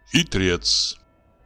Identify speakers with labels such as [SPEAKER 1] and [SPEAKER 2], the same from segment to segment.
[SPEAKER 1] Хитрец.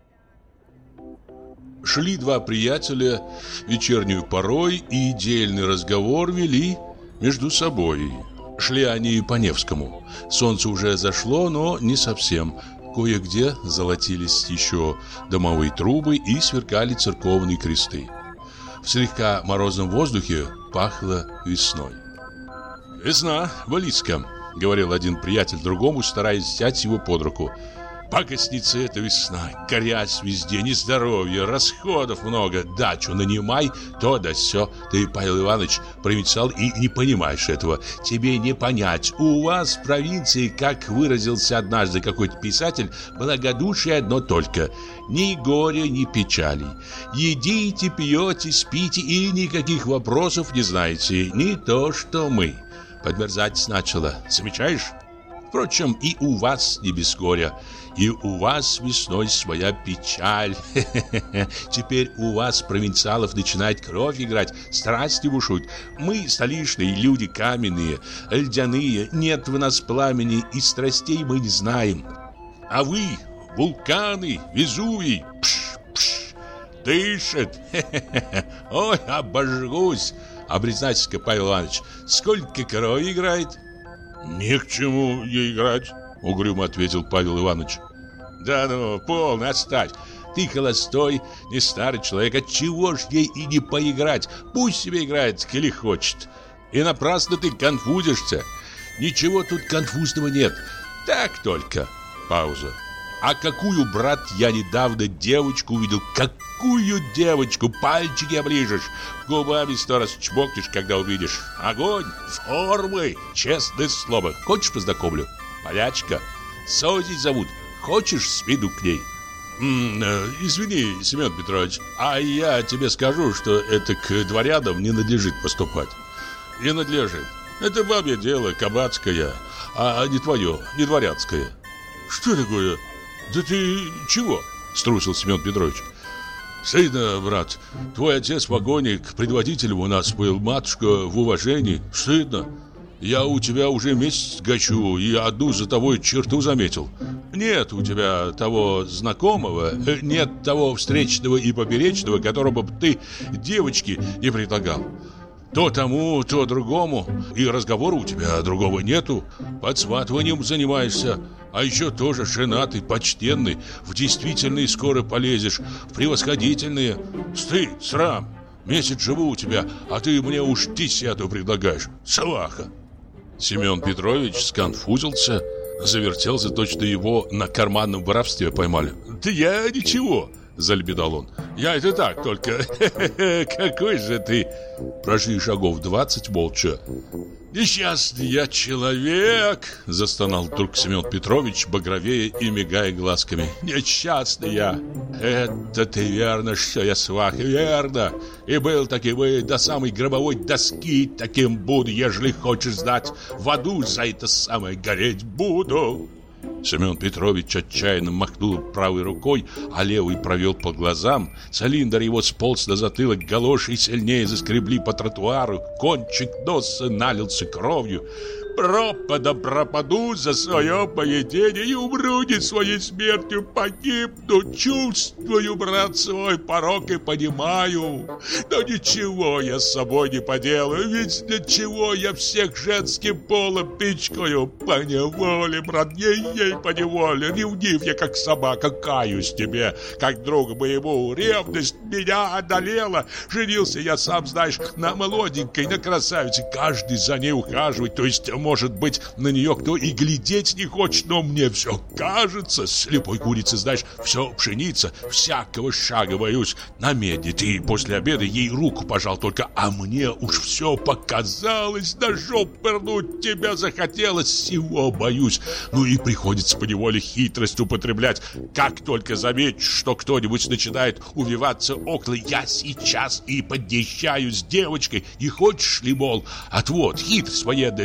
[SPEAKER 1] Шли два приятеля, вечернюю порой и дельный разговор вели между собой. Шли они по Невскому. Солнце уже зашло, но не совсем. Кое-где золотились еще домовые трубы и сверкали церковные кресты. В слегка морозном воздухе пахло весной. «Весна близко», — говорил один приятель другому, стараясь взять его под руку. «Пакостница эта весна, грязь везде, нездоровье, расходов много, дачу нанимай, то да сё. Ты, Павел Иванович, провинциал и не понимаешь этого. Тебе не понять. У вас в провинции, как выразился однажды какой-то писатель, благодушие одно только. Ни горя, ни печалей. Едите, пьете, спите и никаких вопросов не знаете. Не то, что мы. Подмерзать начало. Замечаешь? Впрочем, и у вас не без горя. И у вас весной своя печаль. Теперь у вас, провинциалов, начинает кровь играть, страсти бушуют. Мы, столичные люди, каменные, льдяные, нет в нас пламени, и страстей мы не знаем. А вы, вулканы, Везувий, пш, дышит. Ой, обожгусь. А признайтесь-ка, Павел Иванович, сколько крови играет? Ни к чему ей играть, угрюмо ответил Павел Иванович. Да ну, полно, отставь. Ты холостой, не старый человек. Отчего ж ей и не поиграть? Пусть себе играет, коли хочет. И напрасно ты конфузишься. Ничего тут конфузного нет. Так только. Пауза. А какую, брат, я недавно девочку увидел. Какую девочку? Пальчики оближешь, губами 100 раз чмокнешь, когда увидишь. Огонь, формы, честное слово. Хочешь, познакомлю? Полячка. Сози зовут. Хочешь, сведу к ней? Извини, Семен Петрович, а я тебе скажу, что это к дворянам не надлежит поступать. Не надлежит. Это бабье дело, кабацкое, а не твое, не дворянское. Что такое? Да ты чего? Струсил Семен Петрович. Стыдно, брат. Твой отец вагоник, предводителем у нас был, матушка в уважении. Стыдно. Я у тебя уже месяц гачу и одну за тобой черту заметил. Нет у тебя того знакомого, нет того встречного и поперечного, которого бы ты девочке не предлагал. То тому, то другому, и разговора у тебя другого нету. Подсватыванием занимаешься, а еще тоже женатый, почтенный. В действительные скоро полезешь, в превосходительные. Стыд, срам. Месяц живу у тебя, а ты мне уж 10 предлагаешь. Сваха. Семен Петрович сконфузился, завертелся, точно его на карманном воровстве поймали. «Да я ничего», — залебедал он. «Я это так только. Какой же ты!» Прошли шагов 20 молча. «Несчастный я человек!» — застонал вдруг Семен Петрович, багровея и мигая глазками. «Несчастный я! Это ты верно, что я свах, верно! И был таки вы до самой гробовой доски, таким буду, ежели хочешь знать. В аду за это самое гореть буду!» Семен Петрович отчаянно махнул правой рукой, а левой провел по глазам. Цилиндр его сполз на затылок, галоши сильнее заскребли по тротуару, кончик носа налился кровью. Пропаду за свое поведение и умру не своей смертью, погибну. Чувствую, брат, свой порок и понимаю. Но ничего я с собой не поделаю, ведь для чего я всех женским полом пичкаю? Поневоле, брат, ей поневоле. Ревнив я, как собака, каюсь тебе, как другу моему. Ревность меня одолела. Женился я, сам знаешь, на молоденькой, на красавице. Каждый за ней ухаживает, то есть, может быть, на нее кто и глядеть не хочет, но мне все кажется. Слепой курицы, знаешь, все пшеница, всякого шага боюсь. На медне ты после обеда ей руку пожал только, а мне уж все показалось, ножом пырнуть тебя захотелось, всего боюсь. Ну и приходится поневоле хитрость употреблять. Как только заметишь, что кто-нибудь начинает увиваться около, я сейчас и подъезжаю с девочкой, и хочешь ли, мол, отвод, хитрость военная, дурак.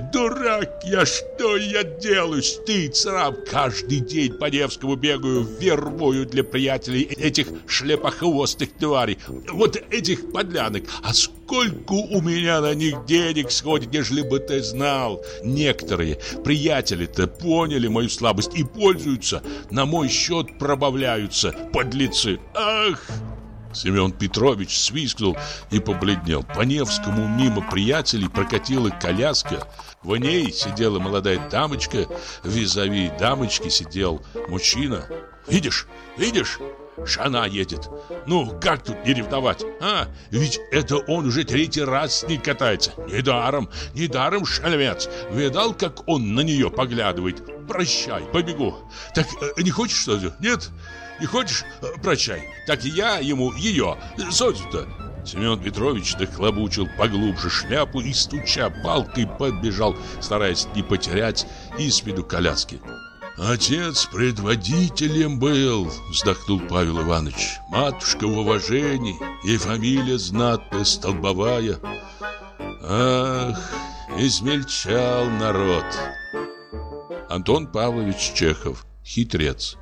[SPEAKER 1] дурак я, что я делаю? Стыд, срам, каждый день по Невскому бегаю, вербую для приятелей этих шлепохвостых тварей, вот этих подлянок. А сколько у меня на них денег сходит, ежели бы ты знал. Некоторые приятели-то поняли мою слабость и пользуются, на мой счет пробавляются, подлецы. Ах! Семен Петрович свистнул и побледнел. По Невскому мимо приятелей прокатила коляска. В ней сидела молодая дамочка, визави дамочки сидел мужчина. Видишь, жена едет. Ну, как тут не ревновать, а? Ведь это он уже третий раз с ней катается. Недаром шальмец. Видал, как он на нее поглядывает? Прощай, побегу. Так не хочешь что-то? Нет? Не хочешь? Прощай. Так я ему ее, Зозю-то. Семен Петрович нахлобучил поглубже шляпу и, стуча палкой, побежал, стараясь не потерять из виду коляски. «Отец предводителем был», — вздохнул Павел Иванович. «Матушка в уважении, и фамилия знатная, столбовая. Ах, измельчал народ». Антон Павлович Чехов. Хитрец.